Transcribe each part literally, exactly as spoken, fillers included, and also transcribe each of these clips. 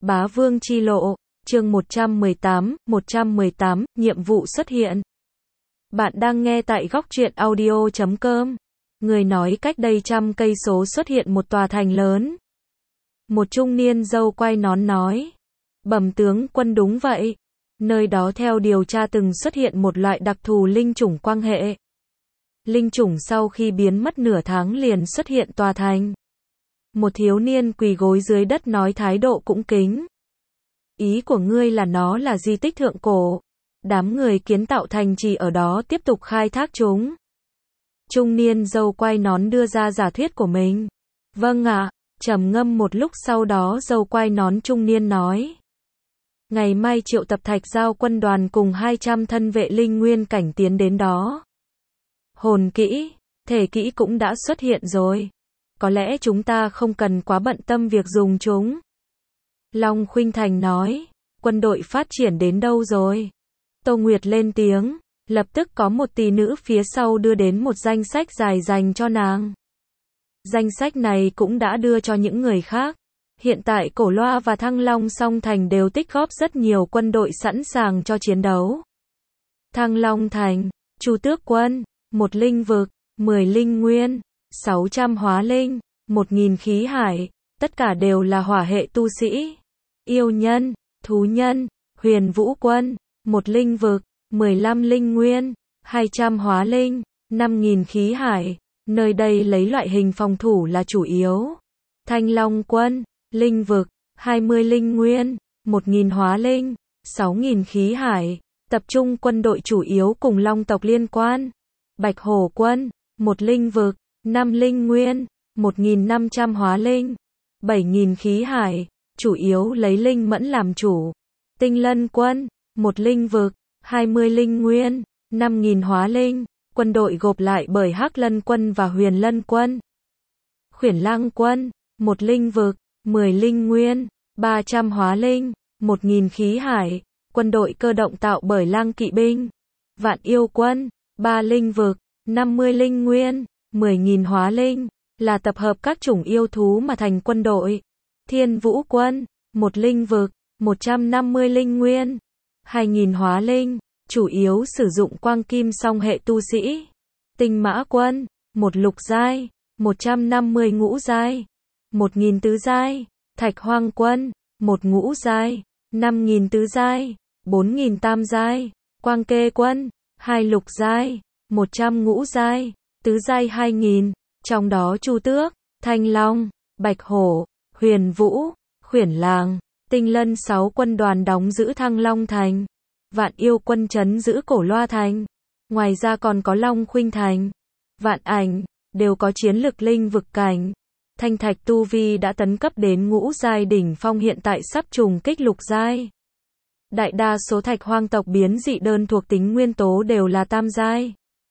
Bá Vương chi lộ, chương một trăm mười tám, một trăm mười tám, nhiệm vụ xuất hiện. Bạn đang nghe tại góc truyện audio chấm com. Người nói cách đây trăm cây số xuất hiện một tòa thành lớn. Một trung niên râu quai nón nói. Bẩm tướng quân, đúng vậy. Nơi đó theo điều tra từng xuất hiện một loại đặc thù linh chủng quang hệ. Linh chủng sau khi biến mất nửa tháng liền xuất hiện tòa thành. Một thiếu niên quỳ gối dưới đất nói, thái độ cũng kính. Ý của ngươi là nó là di tích thượng cổ. Đám người kiến tạo thành trì ở đó tiếp tục khai thác chúng. Trung niên râu quai nón đưa ra giả thuyết của mình. Vâng ạ. Trầm ngâm một lúc sau đó râu quai nón trung niên nói. Ngày mai triệu tập Thạch Giao quân đoàn cùng hai trăm thân vệ linh nguyên cảnh tiến đến đó. Hồn kỹ, thể kỹ cũng đã xuất hiện rồi. Có lẽ chúng ta không cần quá bận tâm việc dùng chúng. Long Khuynh Thành nói, quân đội phát triển đến đâu rồi? Tô Nguyệt lên tiếng, lập tức có một tỷ nữ phía sau đưa đến một danh sách dài dành cho nàng. Danh sách này cũng đã đưa cho những người khác. Hiện tại Cổ Loa và Thăng Long Song Thành đều tích góp rất nhiều quân đội sẵn sàng cho chiến đấu. Thăng Long Thành, Chu Tước quân, một linh vực, mười linh nguyên, sáu trăm hóa linh, một nghìn khí hải, tất cả đều là hỏa hệ tu sĩ. Yêu nhân, thú nhân, huyền vũ quân, một linh vực, mười lăm linh nguyên, hai trăm hóa linh, năm nghìn khí hải, nơi đây lấy loại hình phòng thủ là chủ yếu. Thanh Long quân, linh vực, hai mươi linh nguyên, một nghìn hóa linh, sáu nghìn khí hải, tập trung quân đội chủ yếu cùng Long tộc liên quan. Bạch Hổ quân, một linh vực, năm linh nguyên, một nghìn năm trăm hóa linh, bảy nghìn khí hải, chủ yếu lấy linh mẫn làm chủ. Tinh Lân quân, một linh vực, hai mươi linh nguyên, năm nghìn hóa linh, quân đội gộp lại bởi Hắc Lân quân và Huyền Lân quân. Khuyển Lang quân, một linh vực, mười linh nguyên, ba trăm hóa linh, một nghìn khí hải, quân đội cơ động tạo bởi Lang kỵ binh. Vạn Yêu quân, ba linh vực, năm mươi linh nguyên, mười nghìn hóa linh, là tập hợp các chủng yêu thú mà thành quân đội. Thiên Vũ quân, một linh vực, một trăm năm mươi linh nguyên, hai nghìn hóa linh, chủ yếu sử dụng quang kim song hệ tu sĩ. Tinh Mã quân, một lục giai, một trăm năm mươi ngũ giai, một nghìn tứ giai. Thạch Hoang quân, một ngũ giai, năm nghìn tứ giai, bốn nghìn tam giai. Quang Kê quân, hai lục giai, một trăm ngũ giai, tứ giai hai nghìn, trong đó Chu Tước, Thanh Long, Bạch Hổ, Huyền Vũ, Khuyển Lang, Tinh Lân sáu quân đoàn đóng giữ Thăng Long Thành. Vạn Yêu quân trấn giữ Cổ Loa Thành. Ngoài ra còn có Long Khuynh Thành, Vạn Ảnh, đều có chiến lực linh vực cảnh. Thanh Thạch tu vi đã tấn cấp đến ngũ giai đỉnh phong, hiện tại sắp trùng kích lục giai. Đại đa số Thạch Hoang tộc biến dị đơn thuộc tính nguyên tố đều là tam giai.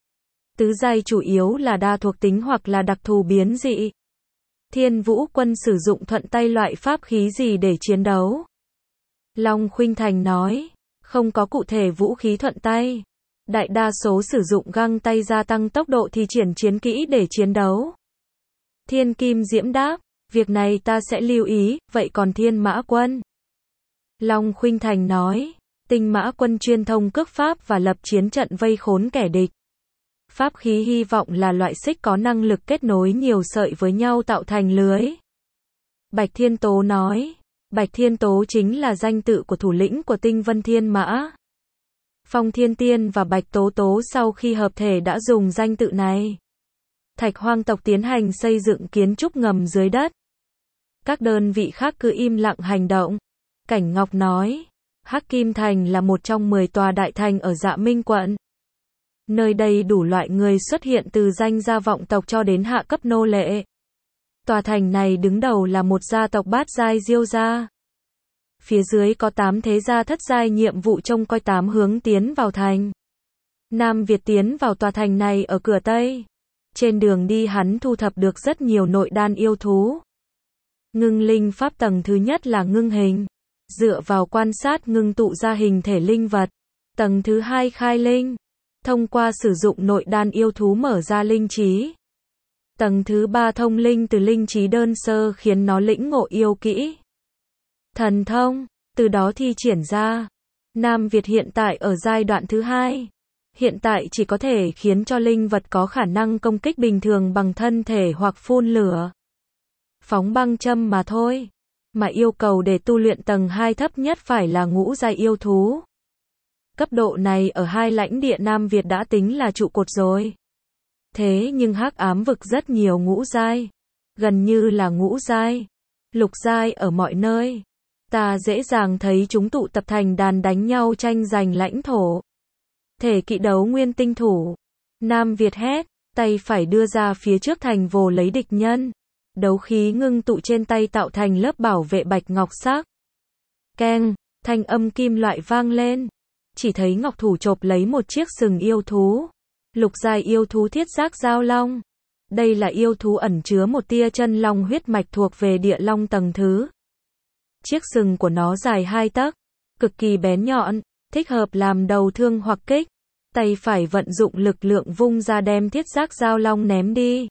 Tứ giai chủ yếu là đa thuộc tính hoặc là đặc thù biến dị. Thiên Vũ quân sử dụng thuận tay loại pháp khí gì để chiến đấu? Long Khuynh Thành nói, không có cụ thể vũ khí thuận tay. Đại đa số sử dụng găng tay gia tăng tốc độ thi triển chiến kỹ để chiến đấu. Thiên Kim Diễm đáp, việc này ta sẽ lưu ý. Vậy còn Thiên Mã quân? Long Khuynh Thành nói, Tinh Mã quân chuyên thông cước pháp và lập chiến trận vây khốn kẻ địch. Pháp khí hy vọng là loại xích có năng lực kết nối nhiều sợi với nhau tạo thành lưới. Bạch Thiên Tố nói, Bạch Thiên Tố chính là danh tự của thủ lĩnh của Tinh Vân Thiên Mã. Phong Thiên Tiên và Bạch Tố Tố sau khi hợp thể đã dùng danh tự này. Thạch Hoang tộc tiến hành xây dựng kiến trúc ngầm dưới đất. Các đơn vị khác cứ im lặng hành động. Cảnh Ngọc nói, Hắc Kim Thành là một trong mười tòa đại thành ở Dạ Minh quận. Nơi đây đủ loại người xuất hiện từ danh gia vọng tộc cho đến hạ cấp nô lệ. Tòa thành này đứng đầu là một gia tộc bát giai Diêu gia. Phía dưới có tám thế gia thất giai nhiệm vụ trông coi tám hướng tiến vào thành. Nam Việt tiến vào tòa thành này ở cửa Tây. Trên đường đi hắn thu thập được rất nhiều nội đan yêu thú. Ngưng linh pháp tầng thứ nhất là ngưng hình. Dựa vào quan sát ngưng tụ ra hình thể linh vật. Tầng thứ hai khai linh. Thông qua sử dụng nội đan yêu thú mở ra linh trí. Tầng thứ ba thông linh từ linh trí đơn sơ khiến nó lĩnh ngộ yêu kỹ. thần thông, từ đó thi triển ra. Nam Việt hiện tại ở giai đoạn thứ hai. Hiện tại chỉ có thể khiến cho linh vật có khả năng công kích bình thường bằng thân thể hoặc phun lửa, phóng băng châm mà thôi. Mà yêu cầu để tu luyện tầng hai thấp nhất phải là ngũ giai yêu thú. Cấp độ này ở hai lãnh địa Nam Việt đã tính là trụ cột rồi. Thế nhưng hắc ám vực rất nhiều ngũ giai, gần như là ngũ giai, lục giai ở mọi nơi. Ta dễ dàng thấy chúng tụ tập thành đàn đánh nhau tranh giành lãnh thổ. Thể kỵ đấu nguyên tinh thủ. Nam Việt hét, tay phải đưa ra phía trước thành vồ lấy địch nhân. Đấu khí ngưng tụ trên tay tạo thành lớp bảo vệ bạch ngọc sắc. Keng, thanh âm kim loại vang lên. Chỉ thấy ngọc thủ chộp lấy một chiếc sừng yêu thú. Lục giai yêu thú thiết giác giao long. Đây là yêu thú ẩn chứa một tia chân long huyết mạch thuộc về địa long tầng thứ. Chiếc sừng của nó dài hai tấc, cực kỳ bén nhọn, thích hợp làm đầu thương hoặc kích. Tay phải vận dụng lực lượng vung ra đem thiết giác giao long ném đi.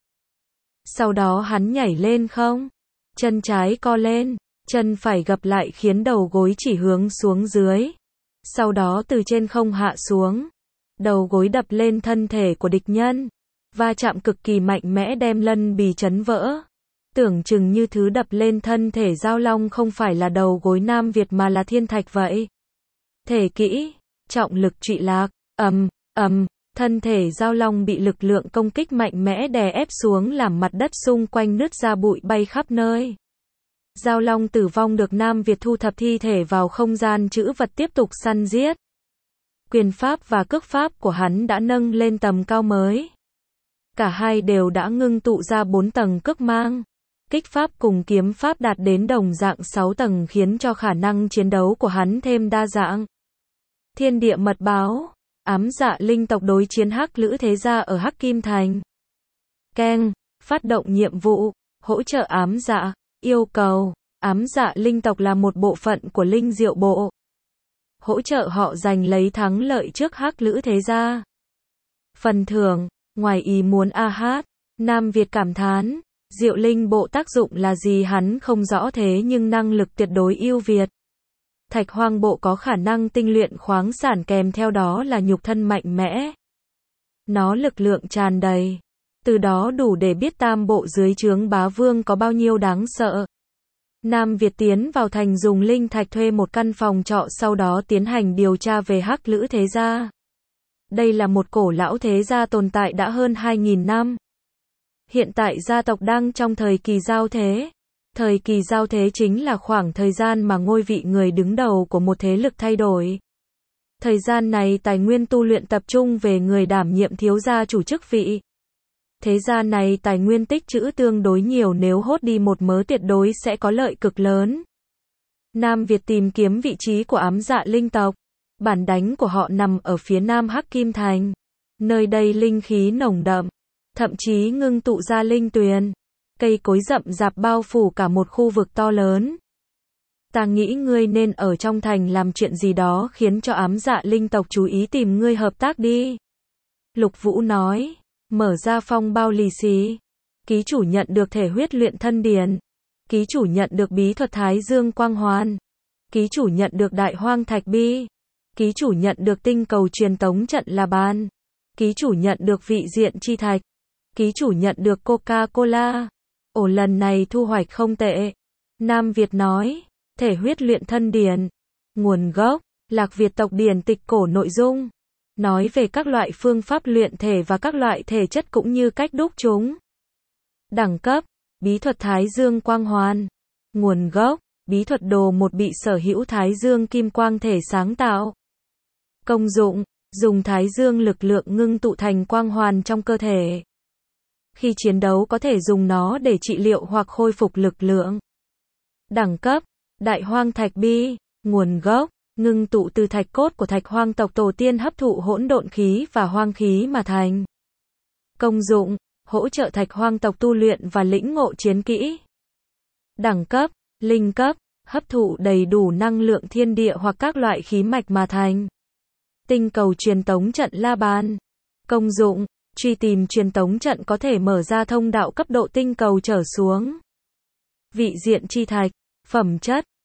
Sau đó hắn nhảy lên không, chân trái co lên, chân phải gập lại khiến đầu gối chỉ hướng xuống dưới. Sau đó từ trên không hạ xuống, đầu gối đập lên thân thể của địch nhân, va chạm cực kỳ mạnh mẽ đem lân bì chấn vỡ. Tưởng chừng như thứ đập lên thân thể giao long không phải là đầu gối Nam Việt mà là thiên thạch vậy. Thể kỹ, trọng lực trụy lạc, ầm, ầm, thân thể giao long bị lực lượng công kích mạnh mẽ đè ép xuống làm mặt đất xung quanh nứt ra bụi bay khắp nơi. Giao long tử vong được Nam Việt thu thập thi thể vào không gian trữ vật tiếp tục săn giết. Quyền pháp và cước pháp của hắn đã nâng lên tầm cao mới. Cả hai đều đã ngưng tụ ra bốn tầng cước mang. Kích pháp cùng kiếm pháp đạt đến đồng dạng sáu tầng khiến cho khả năng chiến đấu của hắn thêm đa dạng. Thiên địa mật báo, ám dạ linh tộc đối chiến hắc lữ thế gia ở Hắc Kim Thành. Keng, phát động nhiệm vụ, hỗ trợ ám dạ, yêu cầu, ám dạ linh tộc là một bộ phận của linh diệu bộ. Hỗ trợ họ giành lấy thắng lợi trước hắc lữ thế gia. Phần thưởng, ngoài ý muốn a hát, Nam Việt cảm thán. Diệu linh bộ tác dụng là gì hắn không rõ thế nhưng năng lực tuyệt đối ưu việt. Thạch hoang bộ có khả năng tinh luyện khoáng sản kèm theo đó là nhục thân mạnh mẽ. Nó lực lượng tràn đầy. Từ đó đủ để biết tam bộ dưới trướng bá vương có bao nhiêu đáng sợ. Nam Việt tiến vào thành dùng linh thạch thuê một căn phòng trọ sau đó tiến hành điều tra về hắc lữ thế gia. Đây là một cổ lão thế gia tồn tại đã hơn hai nghìn năm. Hiện tại gia tộc đang trong thời kỳ giao thế. Thời kỳ giao thế chính là khoảng thời gian mà ngôi vị người đứng đầu của một thế lực thay đổi. Thời gian này tài nguyên tu luyện tập trung về người đảm nhiệm thiếu gia chủ chức vị. Thế gia này tài nguyên tích trữ tương đối nhiều nếu hốt đi một mớ tuyệt đối sẽ có lợi cực lớn. Nam Việt tìm kiếm vị trí của ám dạ linh tộc. Bản đánh của họ nằm ở phía nam Hắc Kim Thành. Nơi đây linh khí nồng đậm. Thậm chí ngưng tụ ra linh tuyền. Cây cối rậm rạp bao phủ cả một khu vực to lớn. Ta nghĩ ngươi nên ở trong thành làm chuyện gì đó khiến cho ám dạ linh tộc chú ý tìm ngươi hợp tác đi. Lục Vũ nói, mở ra phong bao lì xì. Ký chủ nhận được thể huyết luyện thân điển. Ký chủ nhận được bí thuật Thái Dương Quang Hoàn. Ký chủ nhận được đại hoang thạch bi. Ký chủ nhận được tinh cầu truyền tống trận La Bàn. Ký chủ nhận được vị diện chi thạch. Ký chủ nhận được Coca-Cola. Ồ, lần này thu hoạch không tệ. Nam Việt nói, thể huyết luyện thân điển. Nguồn gốc, Lạc Việt tộc điển tịch cổ nội dung. Nói về các loại phương pháp luyện thể và các loại thể chất cũng như cách đúc chúng. Đẳng cấp, bí thuật Thái Dương Quang Hoàn. Nguồn gốc, bí thuật đồ một bị sở hữu Thái Dương Kim Quang thể sáng tạo. Công dụng, dùng Thái Dương lực lượng ngưng tụ thành quang hoàn trong cơ thể. Khi chiến đấu có thể dùng nó để trị liệu hoặc khôi phục lực lượng. Đẳng cấp, đại hoang thạch bi. Nguồn gốc, ngưng tụ từ thạch cốt của thạch hoang tộc tổ tiên hấp thụ hỗn độn khí và hoang khí mà thành. Công dụng, hỗ trợ thạch hoang tộc tu luyện và lĩnh ngộ chiến kỹ. Đẳng cấp, linh cấp, hấp thụ đầy đủ năng lượng thiên địa hoặc các loại khí mạch mà thành. Tinh cầu truyền tống trận La Bàn. Công dụng, truy tìm truyền tống trận có thể mở ra thông đạo cấp độ tinh cầu trở xuống. Vị diện chi thạch, phẩm chất,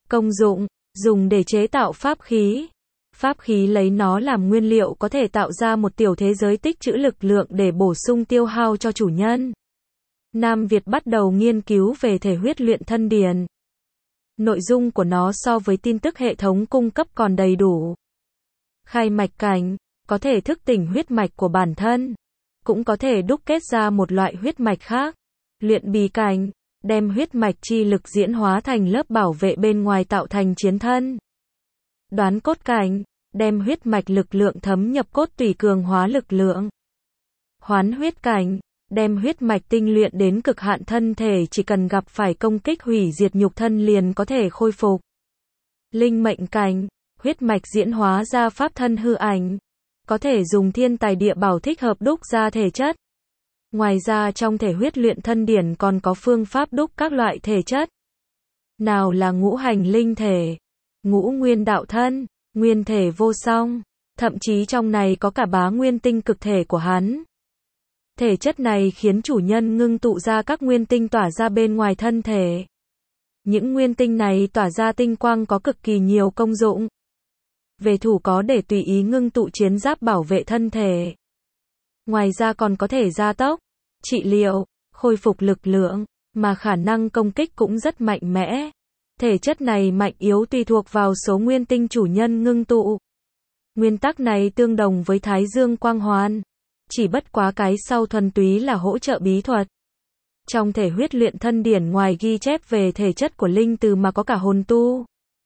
Công dụng, dùng để chế tạo pháp khí. Pháp khí lấy nó làm nguyên liệu có thể tạo ra một tiểu thế giới tích trữ lực lượng để bổ sung tiêu hao cho chủ nhân. Nam Việt bắt đầu nghiên cứu về thể huyết luyện thân điển. Nội dung của nó so với tin tức hệ thống cung cấp còn đầy đủ. Khai mạch cảnh, có thể thức tỉnh huyết mạch của bản thân, cũng có thể đúc kết ra một loại huyết mạch khác. Luyện bì cảnh, đem huyết mạch chi lực diễn hóa thành lớp bảo vệ bên ngoài tạo thành chiến thân. Đoán cốt cảnh, đem huyết mạch lực lượng thấm nhập cốt tủy cường hóa lực lượng. Hoán huyết cảnh, đem huyết mạch tinh luyện đến cực hạn thân thể chỉ cần gặp phải công kích hủy diệt nhục thân liền có thể khôi phục. Linh mệnh cảnh, huyết mạch diễn hóa ra pháp thân hư ảnh, có thể dùng thiên tài địa bảo thích hợp đúc ra thể chất. Ngoài ra trong thể huyết luyện thân điển còn có phương pháp đúc các loại thể chất. Nào là ngũ hành linh thể, ngũ nguyên đạo thân, nguyên thể vô song, thậm chí trong này có cả bá nguyên tinh cực thể của hắn. Thể chất này khiến chủ nhân ngưng tụ ra các nguyên tinh tỏa ra bên ngoài thân thể. Những nguyên tinh này tỏa ra tinh quang có cực kỳ nhiều công dụng. Về thủ có để tùy ý ngưng tụ chiến giáp bảo vệ thân thể. Ngoài ra còn có thể gia tốc, trị liệu, khôi phục lực lượng, mà khả năng công kích cũng rất mạnh mẽ. Thể chất này mạnh yếu tùy thuộc vào số nguyên tinh chủ nhân ngưng tụ. Nguyên tắc này tương đồng với Thái Dương Quang Hoàn, chỉ bất quá cái sau thuần túy là hỗ trợ bí thuật. Trong thể huyết luyện thân điển ngoài ghi chép về thể chất của linh từ mà có cả hồn tu,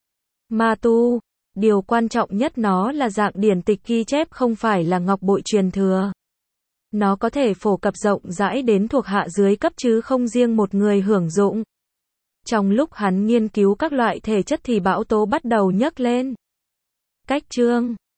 ma tu, điều quan trọng nhất nó là dạng điển tịch ghi chép không phải là ngọc bội truyền thừa. Nó có thể phổ cập rộng rãi đến thuộc hạ dưới cấp chứ không riêng một người hưởng dụng. Trong lúc hắn nghiên cứu các loại thể chất thì bão tố bắt đầu nhấc lên. Cách chương